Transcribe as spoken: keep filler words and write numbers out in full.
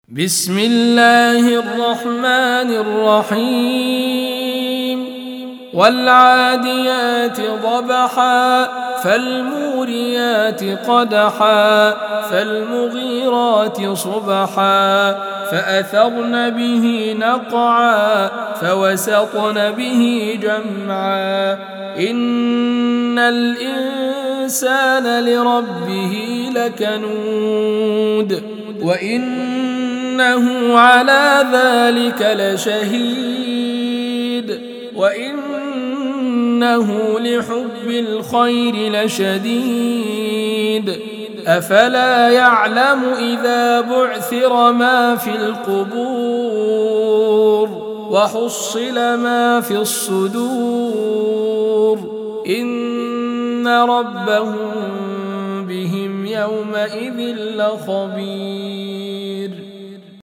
بسم الله الرحمن الرحيم والعاديات ضبحا فالموريات قدحا فالمغيرات صبحا فأثرن به نقعا فوسطن به جمعا إن الإنسان لربه لكنود وإنه على ذلك لشهيد وإنه لحب الخير لشديد أفلا يعلم إذا بعثر ما في القبور وحصل ما في الصدور إن ربهم بهم يومئذ لخبير.